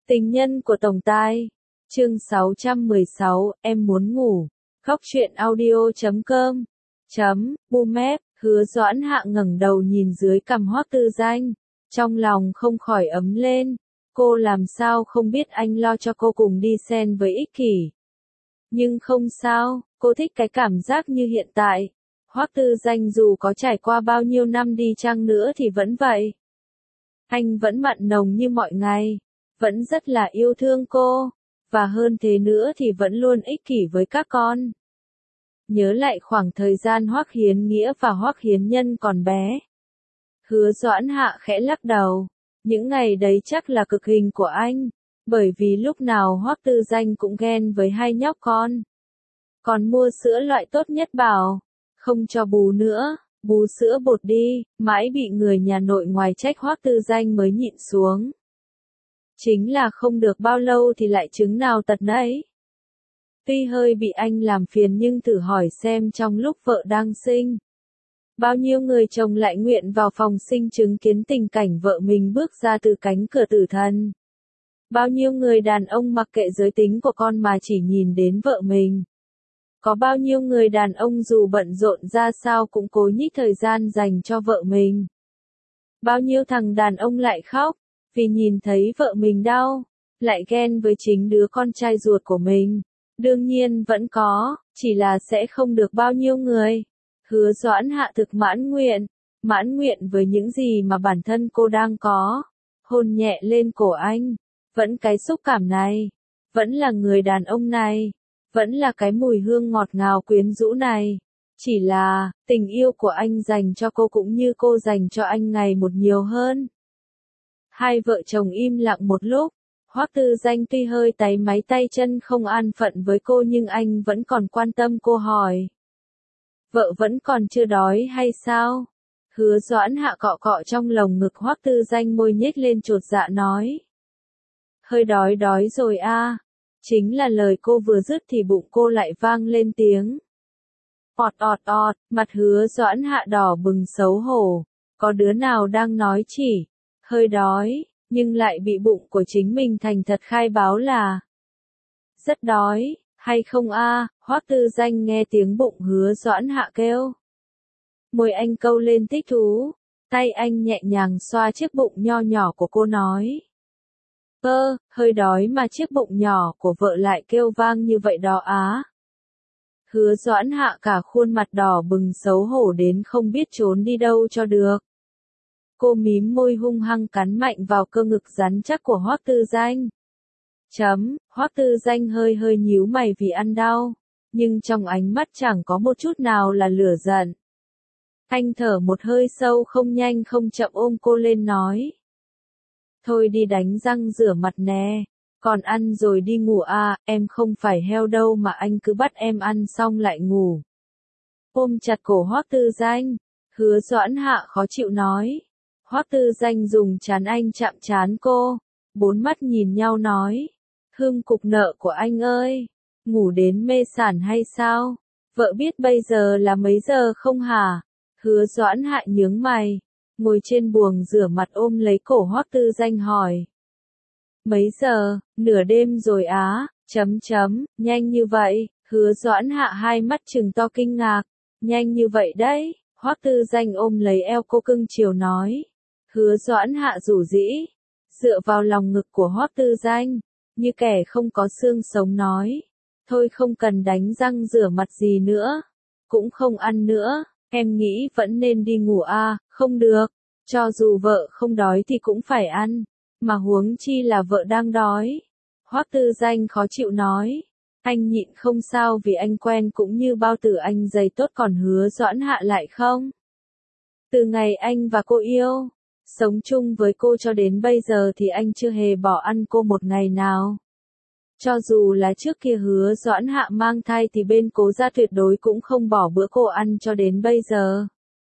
Tình nhân của tổng tài. Chương 616, em muốn ngủ. Khóc chuyện audio.com. Bumép, Hứa Doãn Hạ ngẩng đầu nhìn dưới cằm Hoắc Tư Danh. Trong lòng không khỏi ấm lên. Cô làm sao không biết anh lo cho cô cùng đi sen với ích kỷ. Nhưng không sao, cô thích cái cảm giác như hiện tại. Hoắc Tư Danh dù có trải qua bao nhiêu năm đi chăng nữa thì vẫn vậy. Anh vẫn mặn nồng như mọi ngày. Vẫn rất là yêu thương cô, và hơn thế nữa thì vẫn luôn ích kỷ với các con. Nhớ lại khoảng thời gian Hoắc Hiến Nghĩa và Hoắc Hiến Nhân còn bé. Hứa Doãn Hạ khẽ lắc đầu, những ngày đấy chắc là cực hình của anh, bởi vì lúc nào Hoắc Tư Danh cũng ghen với hai nhóc con. Còn mua sữa loại tốt nhất bảo, không cho bú nữa, bú sữa bột đi, mãi bị người nhà nội ngoài trách Hoắc Tư Danh mới nhịn xuống. Chính là không được bao lâu thì lại chứng nào tật nấy. Tuy hơi bị anh làm phiền nhưng thử hỏi xem trong lúc vợ đang sinh. Bao nhiêu người chồng lại nguyện vào phòng sinh chứng kiến tình cảnh vợ mình bước ra từ cánh cửa tử thần. Bao nhiêu người đàn ông mặc kệ giới tính của con mà chỉ nhìn đến vợ mình. Có bao nhiêu người đàn ông dù bận rộn ra sao cũng cố nhích thời gian dành cho vợ mình. Bao nhiêu thằng đàn ông lại khóc, vì nhìn thấy vợ mình đau, lại ghen với chính đứa con trai ruột của mình. Đương nhiên vẫn có, chỉ là sẽ không được bao nhiêu người. Hứa Doãn Hạ thực mãn nguyện với những gì mà bản thân cô đang có. Hôn nhẹ lên cổ anh, vẫn cái xúc cảm này, vẫn là người đàn ông này, vẫn là cái mùi hương ngọt ngào quyến rũ này. Chỉ là, tình yêu của anh dành cho cô cũng như cô dành cho anh ngày một nhiều hơn. Hai vợ chồng im lặng một lúc, Hoắc Tư Danh tuy hơi táy máy tay chân không an phận với cô nhưng anh vẫn còn quan tâm cô hỏi. Vợ vẫn còn chưa đói hay sao? Hứa Doãn Hạ cọ cọ trong lồng ngực Hoắc Tư Danh, môi nhếch lên chột dạ nói. Hơi đói rồi a. Chính là lời cô vừa dứt thì bụng cô lại vang lên tiếng. Ọt, mặt Hứa Doãn Hạ đỏ bừng xấu hổ. Có đứa nào đang nói chỉ hơi đói, nhưng lại bị bụng của chính mình thành thật khai báo là rất đói, hay không a? Hoắc Tư Danh nghe tiếng bụng Hứa Doãn Hạ kêu. Môi anh câu lên thích thú, tay anh nhẹ nhàng xoa chiếc bụng nho nhỏ của cô nói. Hơi đói mà chiếc bụng nhỏ của vợ lại kêu vang như vậy đó á. Hứa Doãn Hạ cả khuôn mặt đỏ bừng xấu hổ đến không biết trốn đi đâu cho được. Cô mím môi hung hăng cắn mạnh vào cơ ngực rắn chắc của Hoắc Tư Danh. Hoắc Tư Danh hơi nhíu mày vì ăn đau, nhưng trong ánh mắt chẳng có một chút nào là lửa giận. Anh thở một hơi sâu không nhanh không chậm ôm cô lên nói. Thôi đi đánh răng rửa mặt nè, còn ăn rồi đi ngủ à, em không phải heo đâu mà anh cứ bắt em ăn xong lại ngủ. Ôm chặt cổ Hoắc Tư Danh, Hứa Doãn Hạ khó chịu nói. Hoắc Tư Danh dùng trán anh chạm trán cô, bốn mắt nhìn nhau nói. Hương cục nợ của anh ơi, ngủ đến mê sảng hay sao? Vợ biết bây giờ là mấy giờ không hả? Hứa Doãn Hạ nhướng mày, ngồi trên buồng rửa mặt ôm lấy cổ Hoắc Tư Danh hỏi. Mấy giờ, nửa đêm rồi á, nhanh như vậy, Hứa Doãn Hạ hai mắt trừng to kinh ngạc, nhanh như vậy đấy, Hoắc Tư Danh ôm lấy eo cô cưng chiều nói. Hứa Doãn Hạ rủ rĩ, dựa vào lòng ngực của Hoắc Tư Danh, như kẻ không có xương sống nói. Thôi không cần đánh răng rửa mặt gì nữa, cũng không ăn nữa, em nghĩ vẫn nên đi ngủ à, không được, cho dù vợ không đói thì cũng phải ăn, mà huống chi là vợ đang đói. Hoắc Tư Danh khó chịu nói, anh nhịn không sao vì anh quen cũng như bao tử anh dày tốt, còn Hứa Doãn Hạ lại không. Từ ngày anh và cô yêu, sống chung với cô cho đến bây giờ thì anh chưa hề bỏ ăn cô một ngày nào. Cho dù là trước kia Hứa Doãn Hạ mang thai thì bên Cố gia tuyệt đối cũng không bỏ bữa cô ăn cho đến bây giờ.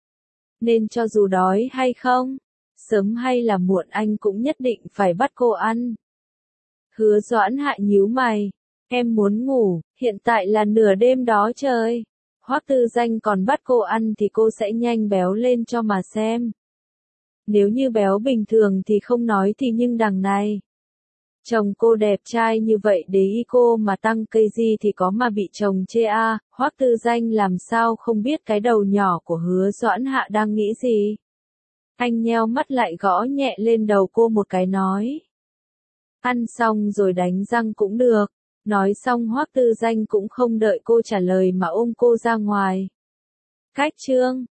Nên cho dù đói hay không, sớm hay là muộn anh cũng nhất định phải bắt cô ăn. Hứa Doãn Hạ nhíu mày, em muốn ngủ, hiện tại là nửa đêm đó trời. Hoắc Tư Danh còn bắt cô ăn thì cô sẽ nhanh béo lên cho mà xem. Nếu như béo bình thường thì không nói thì nhưng đằng này. Chồng cô đẹp trai như vậy để ý cô mà tăng cây gì thì có mà bị chồng chê à, Hoắc Tư Danh làm sao không biết cái đầu nhỏ của Hứa Doãn Hạ đang nghĩ gì. Anh nheo mắt lại gõ nhẹ lên đầu cô một cái nói. Ăn xong rồi đánh răng cũng được. Nói xong Hoắc Tư Danh cũng không đợi cô trả lời mà ôm cô ra ngoài. Cách chương